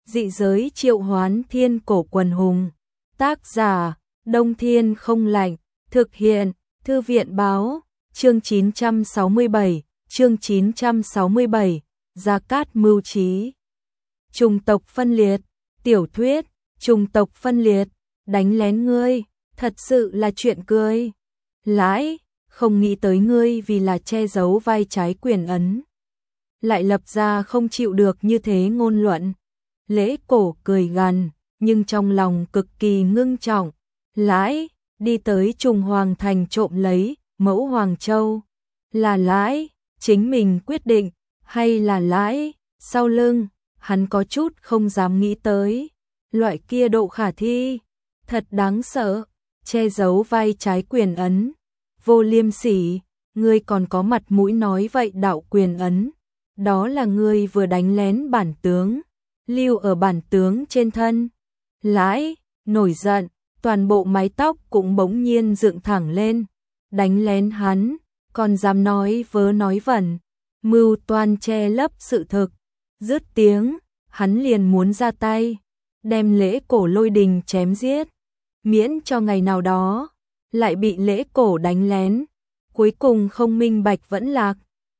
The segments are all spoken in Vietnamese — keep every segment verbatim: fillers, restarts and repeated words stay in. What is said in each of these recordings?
Dị giới triệu hoán thiên cổ quần hùng. Tác giả, Đông Thiên không lạnh. Thực hiện, Thư viện báo. Chương chín trăm sáu mươi bảy, chương chín trăm sáu mươi bảy, Gia Cát mưu trí. Chủng tộc phân liệt, tiểu thuyết, chủng tộc phân liệt, đánh lén ngươi, thật sự là chuyện cười. Lãi, không nghĩ tới ngươi vì là che giấu vai trái quyền ấn. Lại lập ra không chịu được như thế ngôn luận. Lễ Cổ cười gằn, nhưng trong lòng cực kỳ ngưng trọng. Lãi, đi tới Trùng Hoàng Thành trộm lấy mẫu Hoàng Châu. Là Lãi, chính mình quyết định, hay là Lãi, sau lưng, hắn có chút không dám nghĩ tới. Loại kia độ khả thi, thật đáng sợ, che giấu vai trái quyền ấn. Vô liêm sỉ, ngươi còn có mặt mũi nói vậy đạo quyền ấn. Đó là ngươi vừa đánh lén bản tướng, lưu ở bản tướng trên thân. Lãi, nổi giận, toàn bộ mái tóc cũng bỗng nhiên dựng thẳng lên. Đánh lén hắn, còn dám nói vớ nói vẩn, mưu toan che lấp sự thực. Dứt tiếng, hắn liền muốn ra tay, đem Lễ Cổ lôi đình chém giết. Miễn cho ngày nào đó, lại bị Lễ Cổ đánh lén, cuối cùng không minh bạch vẫn lạc.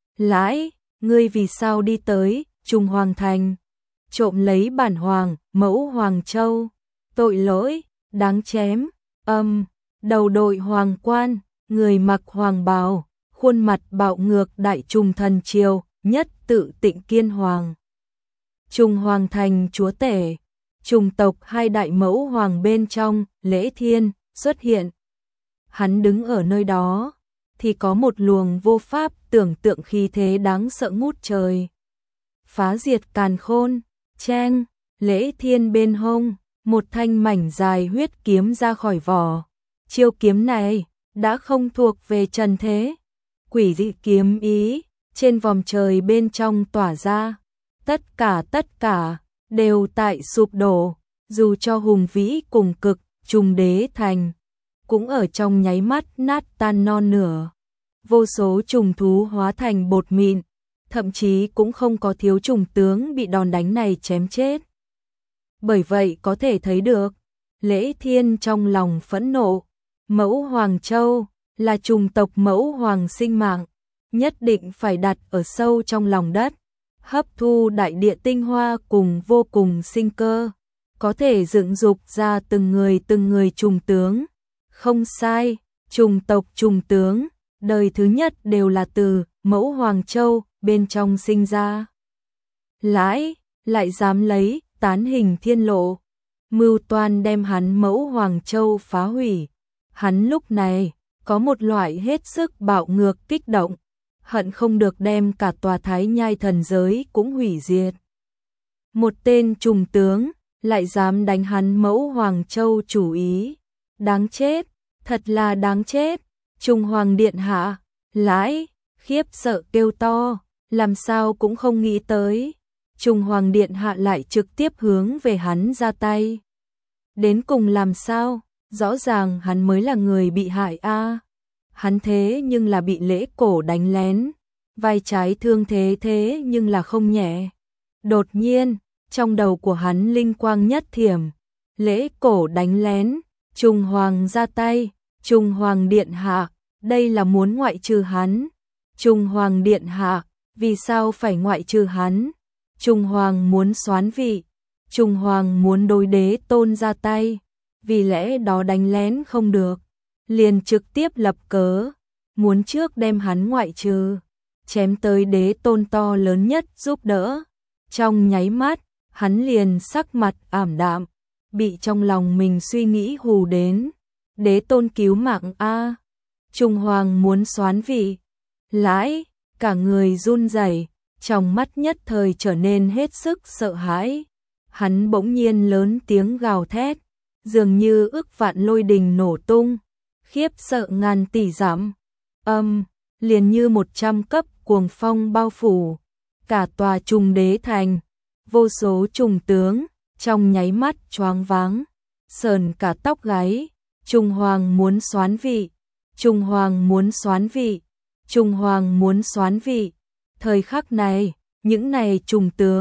Lãi, ngươi vì sao đi tới Trùng Hoàng Thành, trộm lấy bản hoàng, mẫu Hoàng Châu? Tội lỗi, đáng chém. Âm, đầu đội hoàng quan, người mặc hoàng bào, khuôn mặt bạo ngược đại trùng thần triều, nhất tự Tịnh Kiên Hoàng. Trùng Hoàng Thành chúa tể, trùng tộc hai đại mẫu hoàng bên trong, Lễ Thiên, xuất hiện. Hắn đứng ở nơi đó, thì có một luồng vô pháp tưởng tượng khí thế đáng sợ ngút trời. Phá diệt càn khôn, cheng, Lễ Thiên bên hông, một thanh mảnh dài huyết kiếm ra khỏi vỏ. Chiêu kiếm này, đã không thuộc về trần thế. Quỷ dị kiếm ý, trên vòng trời bên trong tỏa ra. Tất cả tất cả, đều tại sụp đổ, dù cho hùng vĩ cùng cực, Trùng Đế Thành, cũng ở trong nháy mắt nát tan non nửa. Vô số trùng thú hóa thành bột mịn, thậm chí cũng không có thiếu trùng tướng bị đòn đánh này chém chết. Bởi vậy có thể thấy được, Lễ Thiên trong lòng phẫn nộ, mẫu Hoàng Châu là trùng tộc mẫu hoàng sinh mạng, nhất định phải đặt ở sâu trong lòng đất, hấp thu đại địa tinh hoa cùng vô cùng sinh cơ, có thể dựng dục ra từng người từng người trùng tướng. Không sai, trùng tộc trùng tướng, đời thứ nhất đều là từ mẫu Hoàng Châu bên trong sinh ra. Lãi, lại dám lấy tán hình thiên lộ, mưu toan đem hắn mẫu Hoàng Châu phá hủy. Hắn lúc này có một loại hết sức bạo ngược kích động, hận không được đem cả tòa Thái Nhai thần giới cũng hủy diệt. Một tên trùng tướng lại dám đánh hắn mẫu Hoàng Châu chủ ý, đáng chết, thật là đáng chết. Trùng Hoàng điện hạ, Lãi, khiếp sợ kêu to, làm sao cũng không nghĩ tới, Trùng Hoàng điện hạ lại trực tiếp hướng về hắn ra tay. Đến cùng làm sao, rõ ràng hắn mới là người bị hại a. À. Hắn thế nhưng là bị Lễ Cổ đánh lén, vai trái thương thế thế nhưng là không nhẹ. Đột nhiên, trong đầu của hắn linh quang nhất thiểm, Lễ Cổ đánh lén, Trùng Hoàng ra tay, Trùng Hoàng điện hạ, đây là muốn ngoại trừ hắn. Trùng Hoàng điện hạ, vì sao phải ngoại trừ hắn? Trùng Hoàng muốn soán vị, Trùng Hoàng muốn đối Đế Tôn ra tay, vì lẽ đó đánh lén không được, liền trực tiếp lập cớ, muốn trước đem hắn ngoại trừ, chém tới Đế Tôn to lớn nhất giúp đỡ. Trong nháy mắt, hắn liền sắc mặt ảm đạm, bị trong lòng mình suy nghĩ hù đến. Đế Tôn cứu mạng a. Trùng Hoàng muốn soán vị. Lãi, cả người run rẩy, trong mắt nhất thời trở nên hết sức sợ hãi. Hắn bỗng nhiên lớn tiếng gào thét, dường như ức vạn lôi đình nổ tung, khiếp sợ ngàn tỷ dặm. Âm, liền như một trăm cấp cuồng phong bao phủ cả tòa Trùng Đế Thành, vô số trùng tướng trong nháy mắt choáng váng, sờn cả tóc gáy. Trùng Hoàng muốn soán vị, Trùng Hoàng muốn soán vị, Trùng Hoàng muốn soán vị. Thời khắc này, những này trùng tướng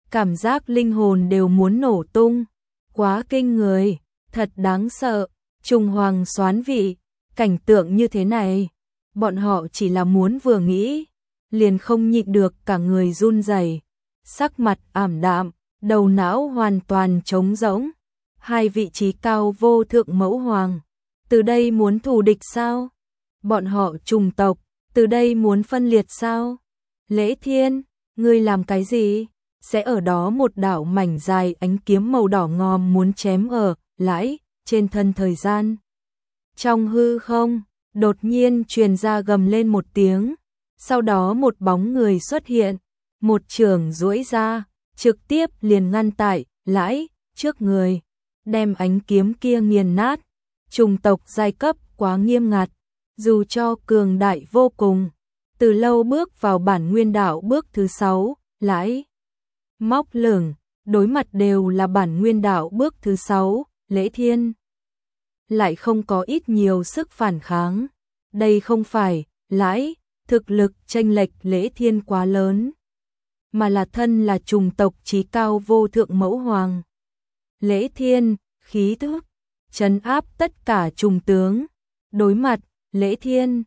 cảm giác linh hồn đều muốn nổ tung. Quá kinh người, thật đáng sợ, Trung Hoàng soán vị, cảnh tượng như thế này, bọn họ chỉ là muốn vừa nghĩ, liền không nhịn được cả người run rẩy, sắc mặt ảm đạm, đầu não hoàn toàn trống rỗng. Hai vị trí cao vô thượng mẫu hoàng, từ đây muốn thù địch sao? Bọn họ trùng tộc, từ đây muốn phân liệt sao? Lễ Thiên, ngươi làm cái gì? Sẽ ở đó một đảo mảnh dài ánh kiếm màu đỏ ngòm muốn chém ở lãi trên thân thời gian. Trong hư không, đột nhiên truyền ra gầm lên một tiếng, sau đó một bóng người xuất hiện, một chưởng duỗi ra, trực tiếp liền ngăn tại lãi trước người, đem ánh kiếm kia nghiền nát. Trùng tộc giai cấp quá nghiêm ngặt, dù cho cường đại vô cùng, từ lâu bước vào bản nguyên đạo bước thứ sáu, lãi móc lửng, đối mặt đều là bản nguyên đạo bước thứ sáu, Lễ Thiên lại không có ít nhiều sức phản kháng. Đây không phải lãi thực lực chênh lệch Lễ Thiên quá lớn, mà là thân là trùng tộc chí cao vô thượng mẫu hoàng. Lễ Thiên khí thức trấn áp tất cả trùng tướng, đối mặt Lễ Thiên,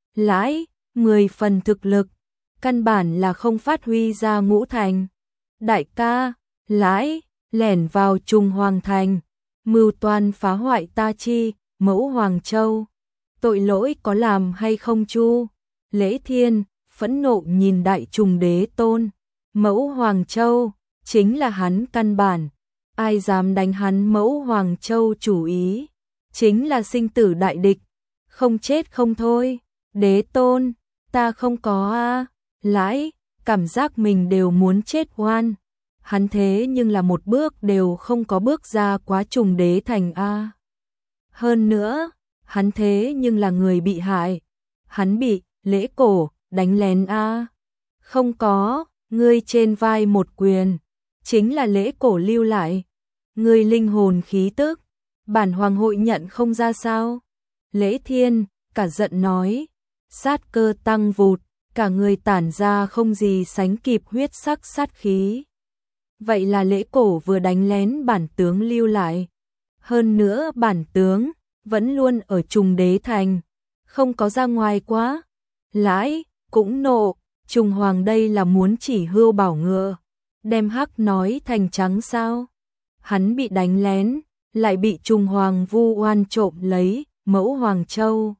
lãi mười phần thực lực, căn bản là không phát huy ra ngũ thành. Đại ca, lãi lẻn vào Trùng Hoàng thành, mưu toan phá hoại ta chi mẫu Hoàng Châu, tội lỗi có làm hay không chu? Lễ Thiên phẫn nộ nhìn Đại Trùng Đế Tôn, mẫu Hoàng Châu chính là hắn căn bản, ai dám đánh hắn mẫu Hoàng Châu chủ ý, chính là sinh tử đại địch, không chết không thôi. Đế Tôn, ta không có a. Lãi cảm giác mình đều muốn chết oan, hắn thế nhưng là một bước đều không có bước ra quá Trùng Đế thành a. Hơn nữa, hắn thế nhưng là người bị hại, hắn bị Lễ Cổ đánh lén a. Không có, ngươi trên vai một quyền, chính là Lễ Cổ lưu lại, ngươi linh hồn khí tức, bản hoàng hội nhận không ra sao? Lễ Thiên cả giận nói, sát cơ tăng vụt, cả người tản ra không gì sánh kịp huyết sắc sát khí. Vậy là Lễ Cổ vừa đánh lén bản tướng lưu lại, hơn nữa bản tướng vẫn luôn ở Trùng Đế thành, không có ra ngoài quá. Lãi cũng nộ, Trùng Hoàng đây là muốn chỉ hươu bảo ngựa, đem hắc nói thành trắng sao? Hắn bị đánh lén, lại bị Trùng Hoàng vu oan trộm lấy mẫu Hoàng Châu.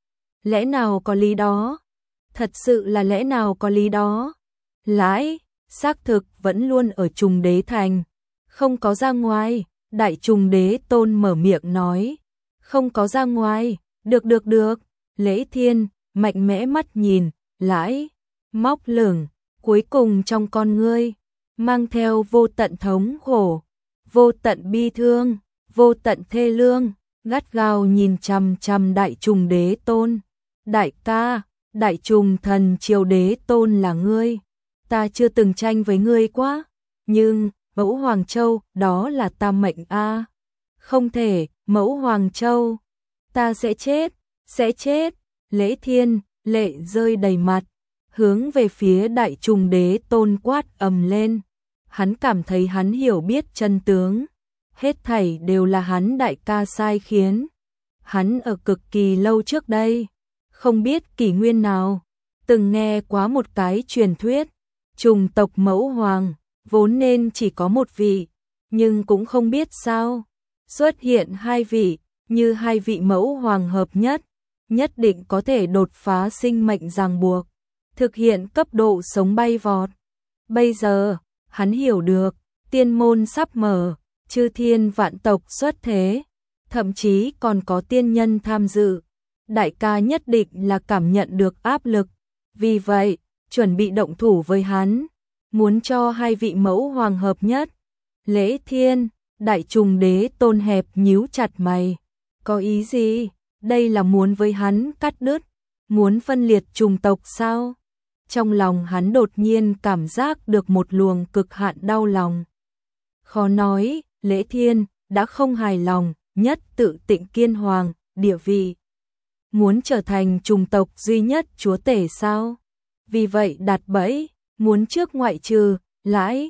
Lẽ nào có lý đó? Thật sự là lẽ nào có lý đó? Lãi xác thực vẫn luôn ở Trùng Đế thành, không có ra ngoài. Đại Trùng Đế Tôn mở miệng nói, không có ra ngoài. Được được được. Lễ Thiên mạnh mẽ mắt nhìn lãi móc lửng, cuối cùng trong con ngươi mang theo vô tận thống khổ, vô tận bi thương, vô tận thê lương, gắt gao nhìn chằm chằm Đại Trùng Đế Tôn. Đại ca, Đại Trùng Thần Triều Đế Tôn là ngươi, ta chưa từng tranh với ngươi quá, nhưng mẫu Hoàng Châu đó là ta mệnh a. Không thể, mẫu Hoàng Châu, ta sẽ chết, sẽ chết. Lễ Thiên lệ rơi đầy mặt, hướng về phía Đại Trùng Đế Tôn quát ầm lên. Hắn cảm thấy hắn hiểu biết chân tướng, hết thảy đều là hắn đại ca sai khiến. Hắn ở cực kỳ lâu trước đây, không biết kỷ nguyên nào, từng nghe quá một cái truyền thuyết, trùng tộc mẫu hoàng, vốn nên chỉ có một vị, nhưng cũng không biết sao, xuất hiện hai vị, như hai vị mẫu hoàng hợp nhất, nhất định có thể đột phá sinh mệnh ràng buộc, thực hiện cấp độ sống bay vọt. Bây giờ, hắn hiểu được, tiên môn sắp mở, chư thiên vạn tộc xuất thế, thậm chí còn có tiên nhân tham dự. Đại ca nhất định là cảm nhận được áp lực, vì vậy, chuẩn bị động thủ với hắn, muốn cho hai vị mẫu hoàng hợp nhất. Lễ Thiên, Đại Trùng Đế Tôn hẹp nhíu chặt mày, có ý gì? Đây là muốn với hắn cắt đứt, muốn phân liệt trùng tộc sao? Trong lòng hắn đột nhiên cảm giác được một luồng cực hạn đau lòng. Khó nói, Lễ Thiên đã không hài lòng, nhất tự Tịnh Kiên Hoàng, địa vị. Muốn trở thành trùng tộc duy nhất chúa tể sao? Vì vậy đặt bẫy, muốn trước ngoại trừ, lãi,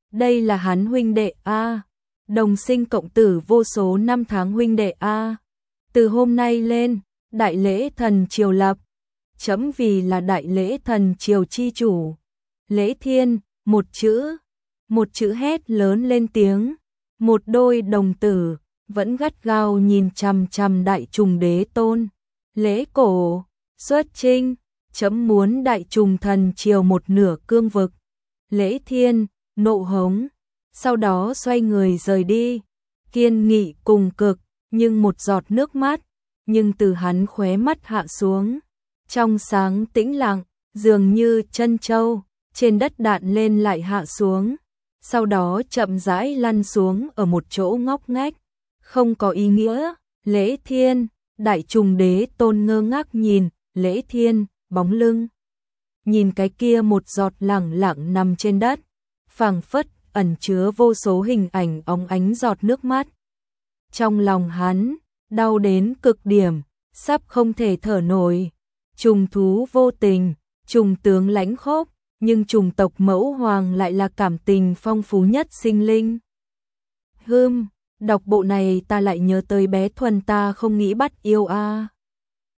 Đây là hắn huynh đệ a, đồng sinh cộng tử vô số năm tháng huynh đệ a. Từ hôm nay lên, đại lễ thần triều lập, chấm vì là đại lễ thần triều chi chủ. Lễ Thiên, một chữ, một chữ hét lớn lên tiếng, một đôi đồng tử vẫn gắt gao nhìn chằm chằm đại trùng đế tôn. Lễ Cổ, xuất chinh, chấm muốn đại trùng thần triều một nửa cương vực. Lễ Thiên, nộ hống, sau đó xoay người rời đi, kiên nghị cùng cực, nhưng một giọt nước mắt, nhưng từ hắn khóe mắt hạ xuống, trong sáng tĩnh lặng, dường như chân châu, trên đất đạn lên lại hạ xuống, sau đó chậm rãi lăn xuống ở một chỗ ngóc ngách, không có ý nghĩa. Lễ Thiên, đại trùng đế tôn ngơ ngác nhìn, Lễ Thiên, bóng lưng. Nhìn cái kia một giọt lẳng lặng nằm trên đất, phảng phất ẩn chứa vô số hình ảnh óng ánh giọt nước mắt. Trong lòng hắn, đau đến cực điểm, sắp không thể thở nổi. Trùng thú vô tình, trùng tướng lãnh khốc, nhưng trùng tộc mẫu hoàng lại là cảm tình phong phú nhất sinh linh. Hưm, đọc bộ này ta lại nhớ tới bé Thuần ta không nghĩ bắt yêu a.